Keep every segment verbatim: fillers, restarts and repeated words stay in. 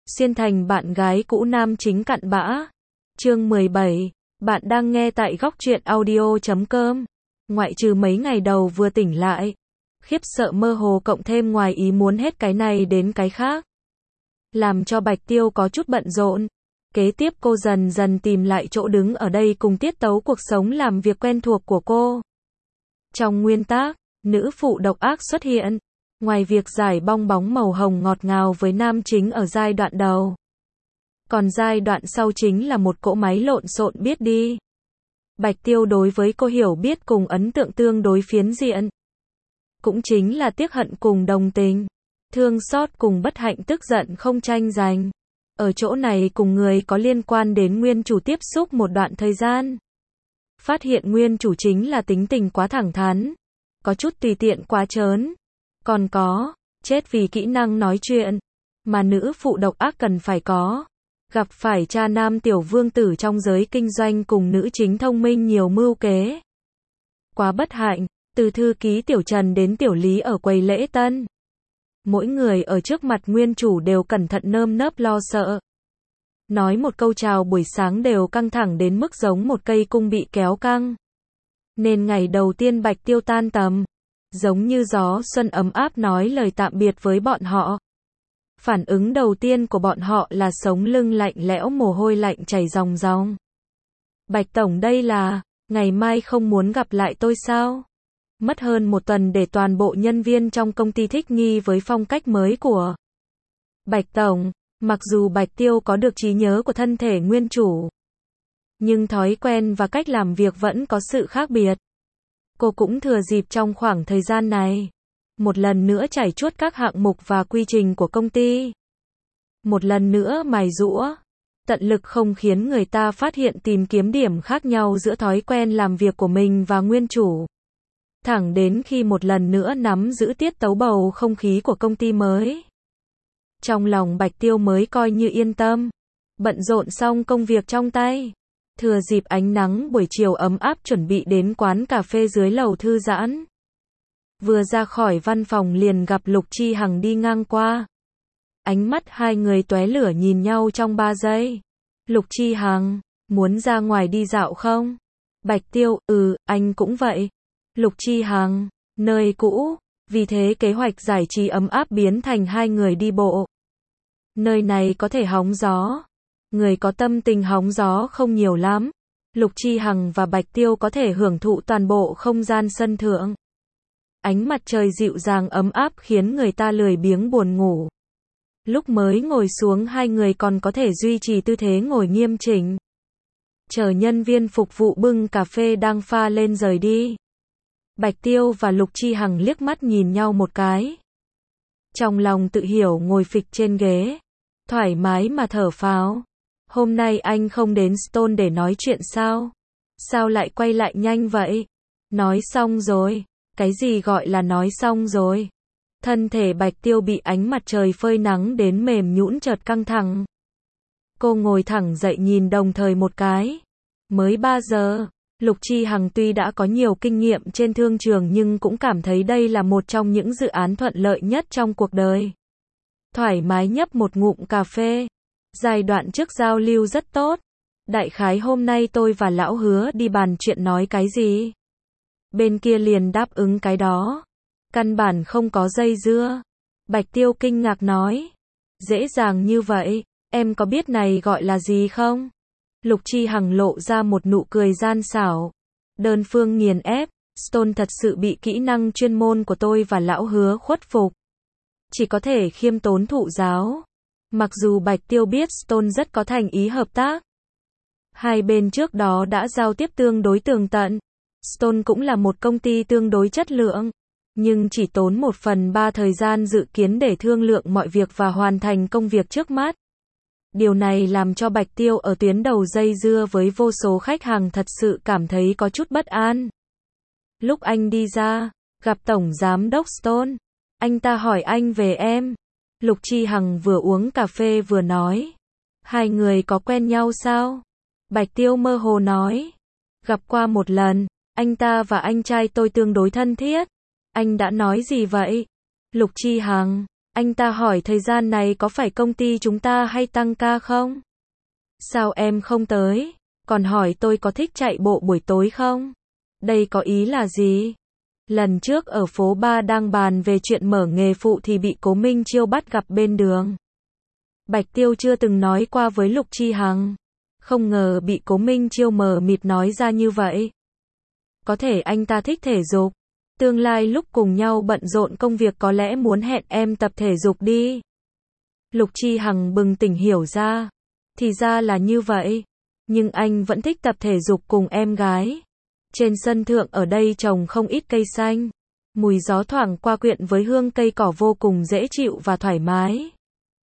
xuyên thành bạn gái cũ nam chính cặn bã. Chương mười bảy, bạn đang nghe tại góc truyện audio chấm com. Ngoại trừ mấy ngày đầu vừa tỉnh lại, khiếp sợ mơ hồ cộng thêm ngoài ý muốn hết cái này đến cái khác, làm cho Bạch Tiêu có chút bận rộn. Kế tiếp cô dần dần tìm lại chỗ đứng ở đây cùng tiết tấu cuộc sống làm việc quen thuộc của cô. Trong nguyên tác, nữ phụ độc ác xuất hiện. Ngoài việc giải bong bóng màu hồng ngọt ngào với nam chính ở giai đoạn đầu, còn giai đoạn sau chính là một cỗ máy lộn xộn biết đi. Bạch Tiêu đối với cô hiểu biết cùng ấn tượng tương đối phiến diện. Cũng chính là tiếc hận cùng đồng tình, thương xót cùng bất hạnh tức giận không tranh giành. Ở chỗ này cùng người có liên quan đến nguyên chủ tiếp xúc một đoạn thời gian. Phát hiện nguyên chủ chính là tính tình quá thẳng thắn, có chút tùy tiện quá trớn. Còn có, chết vì kỹ năng nói chuyện, mà nữ phụ độc ác cần phải có. Gặp phải cha nam tiểu vương tử trong giới kinh doanh cùng nữ chính thông minh nhiều mưu kế. Quá bất hạnh, từ thư ký tiểu Trần đến tiểu Lý ở quầy lễ tân. Mỗi người ở trước mặt nguyên chủ đều cẩn thận nơm nớp lo sợ. Nói một câu chào buổi sáng đều căng thẳng đến mức giống một cây cung bị kéo căng. Nên ngày đầu tiên Bạch Tiêu tan tầm, giống như gió xuân ấm áp nói lời tạm biệt với bọn họ. Phản ứng đầu tiên của bọn họ là sống lưng lạnh lẽo mồ hôi lạnh chảy ròng ròng. Bạch Tổng đây là, ngày mai không muốn gặp lại tôi sao? Mất hơn một tuần để toàn bộ nhân viên trong công ty thích nghi với phong cách mới của Bạch Tổng. Mặc dù Bạch Tiêu có được trí nhớ của thân thể nguyên chủ, nhưng thói quen và cách làm việc vẫn có sự khác biệt. Cô cũng thừa dịp trong khoảng thời gian này, một lần nữa trải chuốt các hạng mục và quy trình của công ty. Một lần nữa mài giũa, tận lực không khiến người ta phát hiện tìm kiếm điểm khác nhau giữa thói quen làm việc của mình và nguyên chủ. Thẳng đến khi một lần nữa nắm giữ tiết tấu bầu không khí của công ty mới. Trong lòng Bạch Tiêu mới coi như yên tâm. Bận rộn xong công việc trong tay, thừa dịp ánh nắng buổi chiều ấm áp chuẩn bị đến quán cà phê dưới lầu thư giãn. Vừa ra khỏi văn phòng liền gặp Lục Chi Hằng đi ngang qua. Ánh mắt hai người tóe lửa nhìn nhau trong ba giây. Lục Chi Hằng, muốn ra ngoài đi dạo không? Bạch Tiêu, ừ, anh cũng vậy. Lục Chi Hằng, nơi cũ, vì thế kế hoạch giải trí ấm áp biến thành hai người đi bộ. Nơi này có thể hóng gió. Người có tâm tình hóng gió không nhiều lắm. Lục Chi Hằng và Bạch Tiêu có thể hưởng thụ toàn bộ không gian sân thượng. Ánh mặt trời dịu dàng ấm áp khiến người ta lười biếng buồn ngủ. Lúc mới ngồi xuống hai người còn có thể duy trì tư thế ngồi nghiêm chỉnh. Chờ nhân viên phục vụ bưng cà phê đang pha lên rời đi. Bạch Tiêu và Lục Chi Hằng liếc mắt nhìn nhau một cái. Trong lòng tự hiểu ngồi phịch trên ghế, thoải mái mà thở phào. Hôm nay anh không đến Stone để nói chuyện sao? Sao lại quay lại nhanh vậy? Nói xong rồi. Cái gì gọi là nói xong rồi? Thân thể Bạch Tiêu bị ánh mặt trời phơi nắng đến mềm nhũn chợt căng thẳng. Cô ngồi thẳng dậy nhìn đồng thời một cái. Mới ba giờ. Lục Chi Hằng tuy đã có nhiều kinh nghiệm trên thương trường nhưng cũng cảm thấy đây là một trong những dự án thuận lợi nhất trong cuộc đời. Thoải mái nhấp một ngụm cà phê. Giai đoạn trước giao lưu rất tốt. Đại khái hôm nay tôi và lão Hứa đi bàn chuyện nói cái gì. Bên kia liền đáp ứng cái đó. Căn bản không có dây dưa. Bạch Tiêu kinh ngạc nói. Dễ dàng như vậy, em có biết này gọi là gì không? Lục Chi Hằng lộ ra một nụ cười gian xảo. Đơn phương nghiền ép, Stone thật sự bị kỹ năng chuyên môn của tôi và lão Hứa khuất phục. Chỉ có thể khiêm tốn thụ giáo. Mặc dù Bạch Tiêu biết Stone rất có thành ý hợp tác. Hai bên trước đó đã giao tiếp tương đối tường tận. Stone cũng là một công ty tương đối chất lượng. Nhưng chỉ tốn một phần ba thời gian dự kiến để thương lượng mọi việc và hoàn thành công việc trước mắt. Điều này làm cho Bạch Tiêu ở tuyến đầu dây dưa với vô số khách hàng thật sự cảm thấy có chút bất an. Lúc anh đi ra, gặp Tổng Giám đốc Stone, anh ta hỏi anh về em. Lục Chi Hằng vừa uống cà phê vừa nói. Hai người có quen nhau sao? Bạch Tiêu mơ hồ nói. Gặp qua một lần, anh ta và anh trai tôi tương đối thân thiết. Anh đã nói gì vậy? Lục Chi Hằng, Anh ta hỏi thời gian này có phải công ty chúng ta hay tăng ca không? Sao em không tới? Còn hỏi tôi có thích chạy bộ buổi tối không? Đây có ý là gì? Lần trước ở phố ba đang bàn về chuyện mở nghề phụ thì bị Cố Minh Chiêu bắt gặp bên đường. Bạch Tiêu chưa từng nói qua với Lục Chi Hằng. Không ngờ bị Cố Minh Chiêu mờ mịt nói ra như vậy. Có thể anh ta thích thể dục. Tương lai lúc cùng nhau bận rộn công việc có lẽ muốn hẹn em tập thể dục đi. Lục Chi Hằng bừng tỉnh hiểu ra. Thì ra là như vậy. Nhưng anh vẫn thích tập thể dục cùng em gái. Trên sân thượng ở đây trồng không ít cây xanh. Mùi gió thoảng qua quyện với hương cây cỏ vô cùng dễ chịu và thoải mái.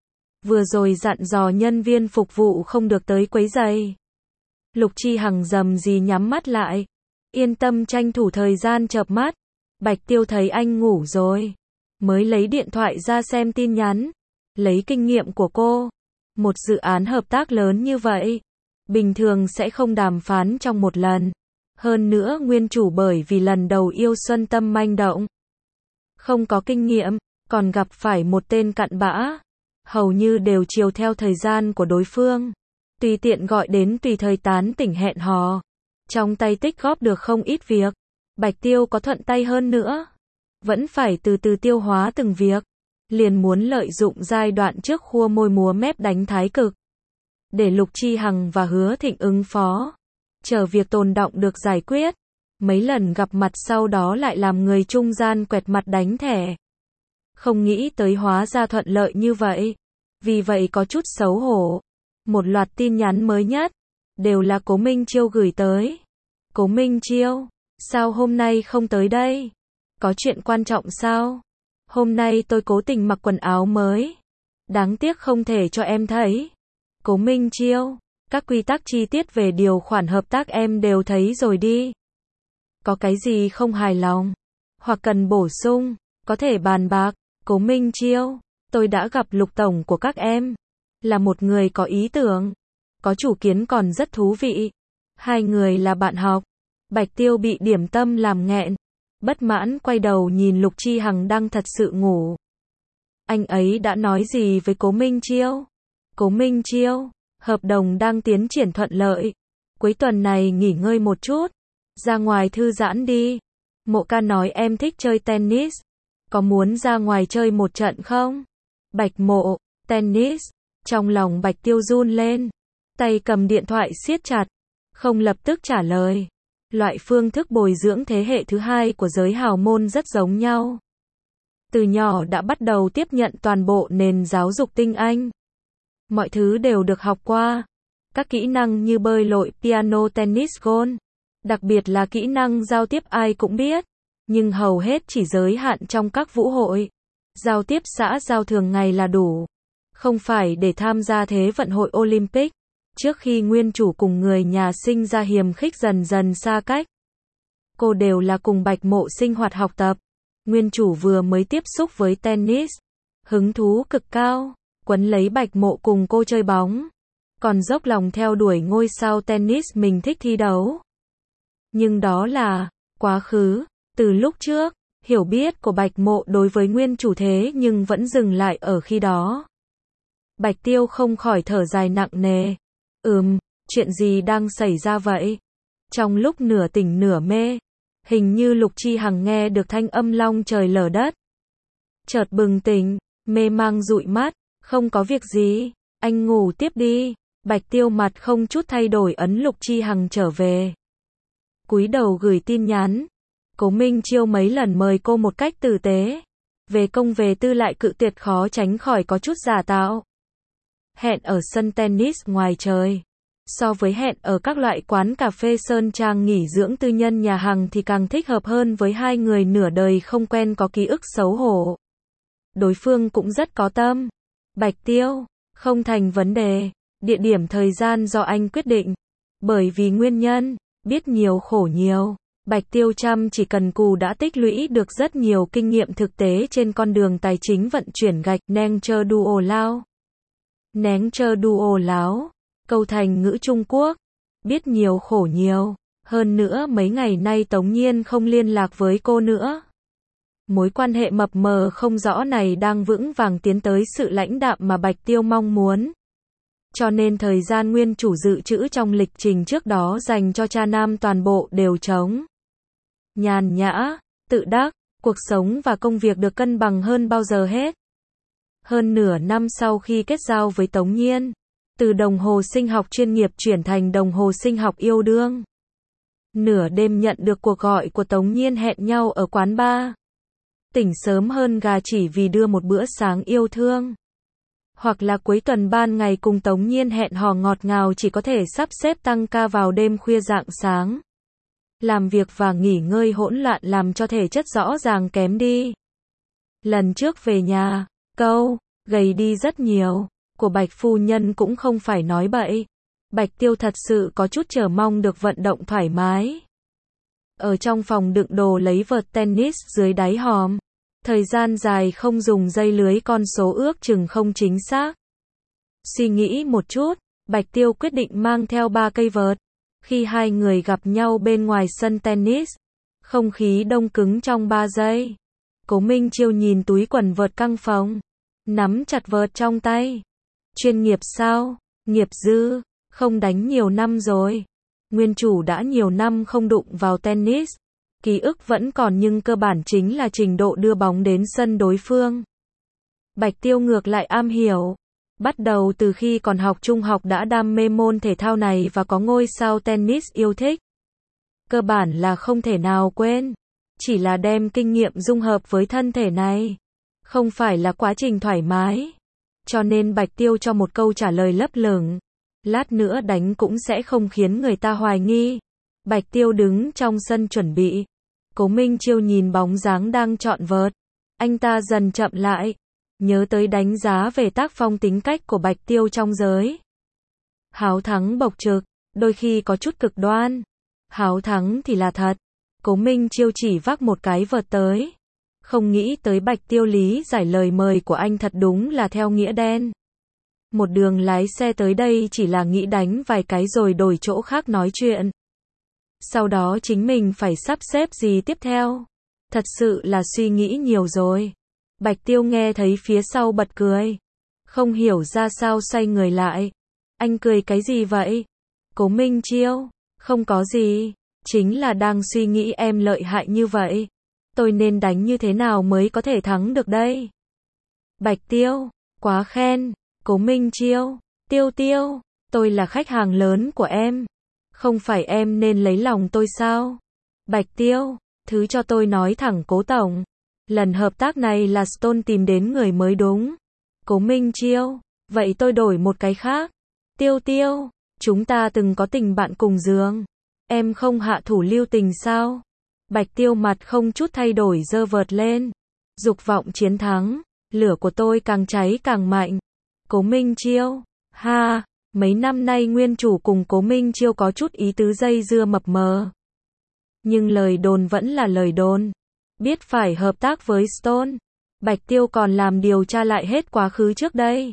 Vừa rồi dặn dò nhân viên phục vụ không được tới quấy rầy. Lục Chi Hằng rầm rì nhắm mắt lại. Yên tâm tranh thủ thời gian chợp mắt. Bạch Tiêu thấy anh ngủ rồi. Mới lấy điện thoại ra xem tin nhắn. Lấy kinh nghiệm của cô. Một dự án hợp tác lớn như vậy. Bình thường sẽ không đàm phán trong một lần. Hơn nữa nguyên chủ bởi vì lần đầu yêu xuân tâm manh động. Không có kinh nghiệm, còn gặp phải một tên cặn bã. Hầu như đều chiều theo thời gian của đối phương. Tùy tiện gọi đến tùy thời tán tỉnh hẹn hò. Trong tay tích góp được không ít việc. Bạch Tiêu có thuận tay hơn nữa. Vẫn phải từ từ tiêu hóa từng việc. Liền muốn lợi dụng giai đoạn trước khua môi múa mép đánh thái cực. Để Lục Chi Hằng và Hứa Thịnh ứng phó. Chờ việc tồn đọng được giải quyết. Mấy lần gặp mặt sau đó lại làm người trung gian quẹt mặt đánh thẻ. Không nghĩ tới hóa ra thuận lợi như vậy. Vì vậy có chút xấu hổ. Một loạt tin nhắn mới nhất. Đều là Cố Minh Chiêu gửi tới. Cố Minh Chiêu, sao hôm nay không tới đây? Có chuyện quan trọng sao? Hôm nay tôi cố tình mặc quần áo mới. Đáng tiếc không thể cho em thấy. Cố Minh Chiêu, các quy tắc chi tiết về điều khoản hợp tác em đều thấy rồi đi. Có cái gì không hài lòng? Hoặc cần bổ sung, có thể bàn bạc. Cố Minh Chiêu, tôi đã gặp Lục Tổng của các em. Là một người có ý tưởng. Có chủ kiến còn rất thú vị. Hai người là bạn học. Bạch Tiêu bị điểm tâm làm nghẹn. Bất mãn quay đầu nhìn Lục Chi Hằng đang thật sự ngủ. Anh ấy đã nói gì với Cố Minh Chiêu? Cố Minh Chiêu, hợp đồng đang tiến triển thuận lợi. Cuối tuần này nghỉ ngơi một chút. Ra ngoài thư giãn đi. Mộ Ca nói em thích chơi tennis. Có muốn ra ngoài chơi một trận không? Bạch Mộ, tennis. Trong lòng Bạch Tiêu run lên. Tay cầm điện thoại siết chặt. Không lập tức trả lời. Loại phương thức bồi dưỡng thế hệ thứ hai của giới hào môn rất giống nhau. Từ nhỏ đã bắt đầu tiếp nhận toàn bộ nền giáo dục tinh anh. Mọi thứ đều được học qua. Các kỹ năng như bơi lội, piano, tennis, golf. Đặc biệt là kỹ năng giao tiếp ai cũng biết. Nhưng hầu hết chỉ giới hạn trong các vũ hội. Giao tiếp xã giao thường ngày là đủ. Không phải để tham gia Thế vận hội Olympic. Trước khi nguyên chủ cùng người nhà sinh ra hiềm khích dần dần xa cách. Cô đều là cùng Bạch Mộ sinh hoạt học tập. Nguyên chủ vừa mới tiếp xúc với tennis. Hứng thú cực cao. Quấn lấy Bạch Mộ cùng cô chơi bóng. Còn dốc lòng theo đuổi ngôi sao tennis mình thích thi đấu. Nhưng đó là quá khứ. Từ lúc trước, hiểu biết của Bạch Mộ đối với nguyên chủ thế nhưng vẫn dừng lại ở khi đó. Bạch Tiêu không khỏi thở dài nặng nề. Ừm, chuyện gì đang xảy ra vậy? Trong lúc nửa tỉnh nửa mê, hình như Lục Chi Hằng nghe được thanh âm long trời lở đất. Chợt bừng tỉnh, mê mang dụi mắt, không có việc gì, anh ngủ tiếp đi. Bạch Tiêu mặt không chút thay đổi ấn Lục Chi Hằng trở về. Cúi đầu gửi tin nhắn. Cố Minh Chiêu mấy lần mời cô một cách tử tế. Về công về tư lại cự tuyệt khó tránh khỏi có chút giả tạo. Hẹn ở sân tennis ngoài trời. So với hẹn ở các loại quán cà phê sơn trang nghỉ dưỡng tư nhân nhà hàng thì càng thích hợp hơn với hai người nửa đời không quen có ký ức xấu hổ. Đối phương cũng rất có tâm. Bạch Tiêu, không thành vấn đề. Địa điểm thời gian do anh quyết định. Bởi vì nguyên nhân, biết nhiều khổ nhiều. Bạch Tiêu chăm chỉ cần cù đã tích lũy được rất nhiều kinh nghiệm thực tế trên con đường tài chính vận chuyển gạch neng chơ đu lao. Nén chơ đu láo. Câu thành ngữ Trung Quốc. Biết nhiều khổ nhiều. Hơn nữa mấy ngày nay Tống Nhiên không liên lạc với cô nữa. Mối quan hệ mập mờ không rõ này đang vững vàng tiến tới sự lãnh đạm mà Bạch Tiêu mong muốn. Cho nên thời gian nguyên chủ dự trữ trong lịch trình trước đó dành cho cha nam toàn bộ đều trống. Nhàn nhã, tự đắc, cuộc sống và công việc được cân bằng hơn bao giờ hết. Hơn nửa năm sau khi kết giao với Tống Nhiên, từ đồng hồ sinh học chuyên nghiệp chuyển thành đồng hồ sinh học yêu đương. Nửa đêm nhận được cuộc gọi của Tống Nhiên hẹn nhau ở quán bar. Tỉnh sớm hơn gà chỉ vì đưa một bữa sáng yêu thương. Hoặc là cuối tuần ban ngày cùng Tống Nhiên hẹn hò ngọt ngào chỉ có thể sắp xếp tăng ca vào đêm khuya rạng sáng. Làm việc và nghỉ ngơi hỗn loạn làm cho thể chất rõ ràng kém đi. Lần trước về nhà, câu, gầy đi rất nhiều, của Bạch phu nhân cũng không phải nói bậy. Bạch Tiêu thật sự có chút chờ mong được vận động thoải mái. Ở trong phòng đựng đồ lấy vợt tennis dưới đáy hòm. Thời gian dài không dùng dây lưới con số ước chừng không chính xác. Suy nghĩ một chút, Bạch Tiêu quyết định mang theo ba cây vợt. Khi hai người gặp nhau bên ngoài sân tennis, không khí đông cứng trong ba giây. Cố Minh Chiêu nhìn túi quần vợt căng phồng, nắm chặt vợt trong tay. Chuyên nghiệp sao? Nghiệp dư, không đánh nhiều năm rồi. Nguyên chủ đã nhiều năm không đụng vào tennis. Ký ức vẫn còn nhưng cơ bản chính là trình độ đưa bóng đến sân đối phương. Bạch Tiêu ngược lại am hiểu. Bắt đầu từ khi còn học trung học đã đam mê môn thể thao này và có ngôi sao tennis yêu thích. Cơ bản là không thể nào quên. Chỉ là đem kinh nghiệm dung hợp với thân thể này. Không phải là quá trình thoải mái. Cho nên Bạch Tiêu cho một câu trả lời lấp lửng. Lát nữa đánh cũng sẽ không khiến người ta hoài nghi. Bạch Tiêu đứng trong sân chuẩn bị. Cố Minh Chiêu nhìn bóng dáng đang chọn vợt. Anh ta dần chậm lại. Nhớ tới đánh giá về tác phong tính cách của Bạch Tiêu trong giới. Háo thắng bộc trực, đôi khi có chút cực đoan. Háo thắng thì là thật. Cố Minh Chiêu chỉ vác một cái vợt tới. Không nghĩ tới Bạch Tiêu lý giải lời mời của anh thật đúng là theo nghĩa đen. Một đường lái xe tới đây chỉ là nghĩ đánh vài cái rồi đổi chỗ khác nói chuyện. Sau đó chính mình phải sắp xếp gì tiếp theo. Thật sự là suy nghĩ nhiều rồi. Bạch Tiêu nghe thấy phía sau bật cười. Không hiểu ra sao xoay người lại. Anh cười cái gì vậy? Cố Minh Chiêu, không có gì. Chính là đang suy nghĩ em lợi hại như vậy. Tôi nên đánh như thế nào mới có thể thắng được đây? Bạch Tiêu, quá khen. Cố Minh Chiêu, Tiêu Tiêu, tôi là khách hàng lớn của em. Không phải em nên lấy lòng tôi sao? Bạch Tiêu, thứ cho tôi nói thẳng Cố Tổng. Lần hợp tác này là Stone tìm đến người mới đúng. Cố Minh Chiêu, vậy tôi đổi một cái khác. Tiêu Tiêu, chúng ta từng có tình bạn cùng giường. Em không hạ thủ lưu tình sao? Bạch Tiêu mặt không chút thay đổi giơ vợt lên. Dục vọng chiến thắng, lửa của tôi càng cháy càng mạnh. Cố Minh Chiêu, ha, mấy năm nay nguyên chủ cùng Cố Minh Chiêu có chút ý tứ dây dưa mập mờ. Nhưng lời đồn vẫn là lời đồn. Biết phải hợp tác với Stone. Bạch Tiêu còn làm điều tra lại hết quá khứ trước đây.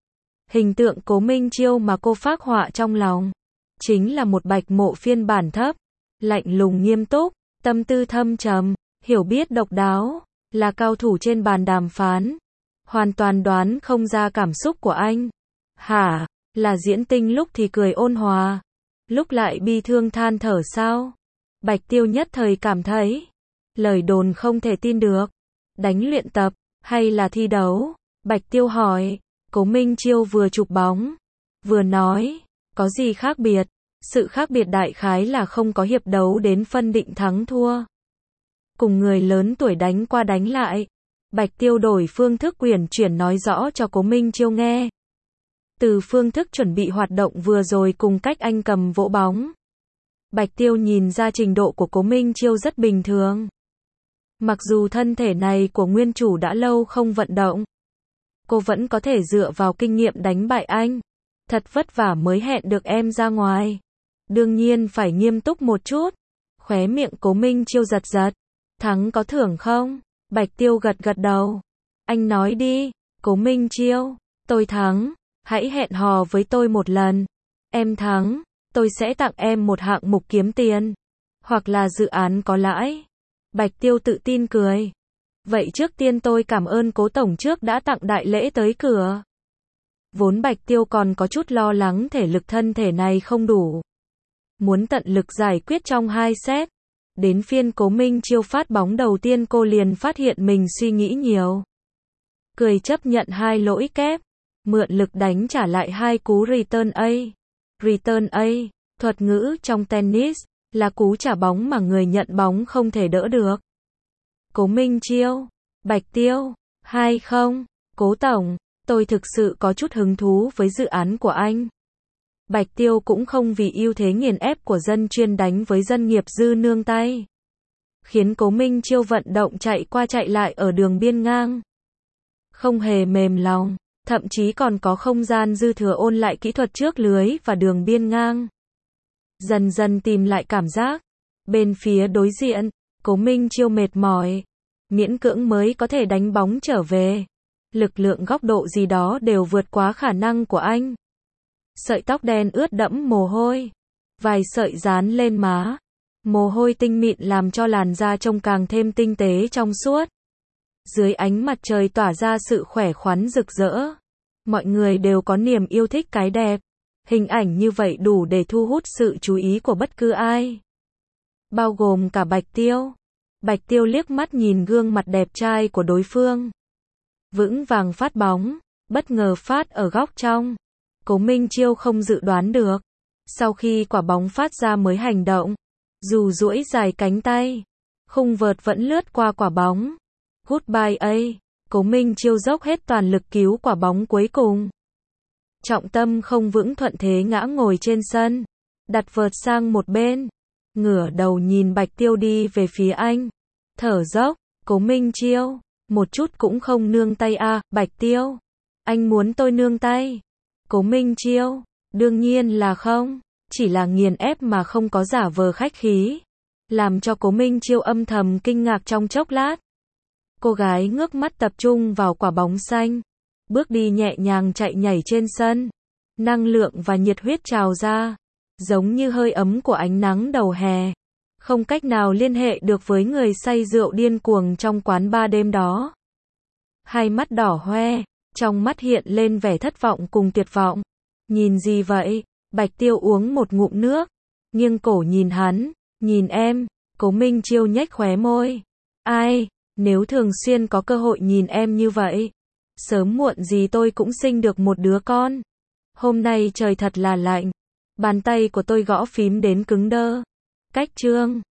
Hình tượng Cố Minh Chiêu mà cô phác họa trong lòng. Chính là một Bạch Mộ phiên bản thấp. Lạnh lùng nghiêm túc, tâm tư thâm trầm, hiểu biết độc đáo. Là cao thủ trên bàn đàm phán. Hoàn toàn đoán không ra cảm xúc của anh. Hả, là diễn tinh lúc thì cười ôn hòa. Lúc lại bi thương than thở sao? Bạch Tiêu nhất thời cảm thấy. Lời đồn không thể tin được. Đánh luyện tập, hay là thi đấu? Bạch Tiêu hỏi. Cố Minh Chiêu vừa chụp bóng. Vừa nói. Có gì khác biệt? Sự khác biệt đại khái là không có hiệp đấu đến phân định thắng thua. Cùng người lớn tuổi đánh qua đánh lại. Bạch Tiêu đổi phương thức quyển chuyển nói rõ cho Cố Minh Chiêu nghe. Từ phương thức chuẩn bị hoạt động vừa rồi cùng cách anh cầm vỗ bóng. Bạch Tiêu nhìn ra trình độ của Cố Minh Chiêu rất bình thường. Mặc dù thân thể này của nguyên chủ đã lâu không vận động. Cô vẫn có thể dựa vào kinh nghiệm đánh bại anh. Thật vất vả mới hẹn được em ra ngoài. Đương nhiên phải nghiêm túc một chút. Khóe miệng Cố Minh Chiêu giật giật. Thắng có thưởng không? Bạch Tiêu gật gật đầu. Anh nói đi. Cố Minh Chiêu, tôi thắng. Hãy hẹn hò với tôi một lần. Em thắng. Tôi sẽ tặng em một hạng mục kiếm tiền. Hoặc là dự án có lãi. Bạch Tiêu tự tin cười. Vậy trước tiên tôi cảm ơn Cố Tổng trước đã tặng đại lễ tới cửa. Vốn Bạch Tiêu còn có chút lo lắng thể lực thân thể này không đủ. Muốn tận lực giải quyết trong hai set. Đến phiên Cố Minh Chiêu phát bóng đầu tiên cô liền phát hiện mình suy nghĩ nhiều. Cười chấp nhận hai lỗi kép. Mượn lực đánh trả lại hai cú return A. Return A, thuật ngữ trong tennis, là cú trả bóng mà người nhận bóng không thể đỡ được. Cố Minh Chiêu, Bạch Tiêu, hai không, Cố Tổng, tôi thực sự có chút hứng thú với dự án của anh. Bạch Tiêu cũng không vì ưu thế nghiền ép của dân chuyên đánh với dân nghiệp dư nương tay. Khiến Cố Minh Chiêu vận động chạy qua chạy lại ở đường biên ngang. Không hề mềm lòng, thậm chí còn có không gian dư thừa ôn lại kỹ thuật trước lưới và đường biên ngang. Dần dần tìm lại cảm giác. Bên phía đối diện, Cố Minh Chiêu mệt mỏi. Miễn cưỡng mới có thể đánh bóng trở về. Lực lượng góc độ gì đó đều vượt quá khả năng của anh. Sợi tóc đen ướt đẫm mồ hôi. Vài sợi dán lên má. Mồ hôi tinh mịn làm cho làn da trông càng thêm tinh tế trong suốt. Dưới ánh mặt trời tỏa ra sự khỏe khoắn rực rỡ. Mọi người đều có niềm yêu thích cái đẹp. Hình ảnh như vậy đủ để thu hút sự chú ý của bất cứ ai. Bao gồm cả Bạch Tiêu. Bạch Tiêu liếc mắt nhìn gương mặt đẹp trai của đối phương. Vững vàng phát bóng, bất ngờ phát ở góc trong. Cố Minh Chiêu không dự đoán được. Sau khi quả bóng phát ra mới hành động. Dù duỗi dài cánh tay, khung vợt vẫn lướt qua quả bóng. Goodbye A, Cố Minh Chiêu dốc hết toàn lực cứu quả bóng cuối cùng. Trọng tâm không vững thuận thế ngã ngồi trên sân. Đặt vợt sang một bên. Ngửa đầu nhìn Bạch Tiêu đi về phía anh. Thở dốc, Cố Minh Chiêu, một chút cũng không nương tay à, Bạch Tiêu. Anh muốn tôi nương tay. Cố Minh Chiêu, đương nhiên là không. Chỉ là nghiền ép mà không có giả vờ khách khí. Làm cho Cố Minh Chiêu âm thầm kinh ngạc trong chốc lát. Cô gái ngước mắt tập trung vào quả bóng xanh. Bước đi nhẹ nhàng chạy nhảy trên sân. Năng lượng và nhiệt huyết trào ra. Giống như hơi ấm của ánh nắng đầu hè. Không cách nào liên hệ được với người say rượu điên cuồng trong quán bar đêm đó. Hai mắt đỏ hoe. Trong mắt hiện lên vẻ thất vọng cùng tuyệt vọng. Nhìn gì vậy? Bạch Tiêu uống một ngụm nước. Nghiêng cổ nhìn hắn. Nhìn em. Cố Minh Chiêu nhếch khóe môi. Ai? Nếu thường xuyên có cơ hội nhìn em như vậy. Sớm muộn gì tôi cũng sinh được một đứa con. Hôm nay trời thật là lạnh. Bàn tay của tôi gõ phím đến cứng đơ. Cách chương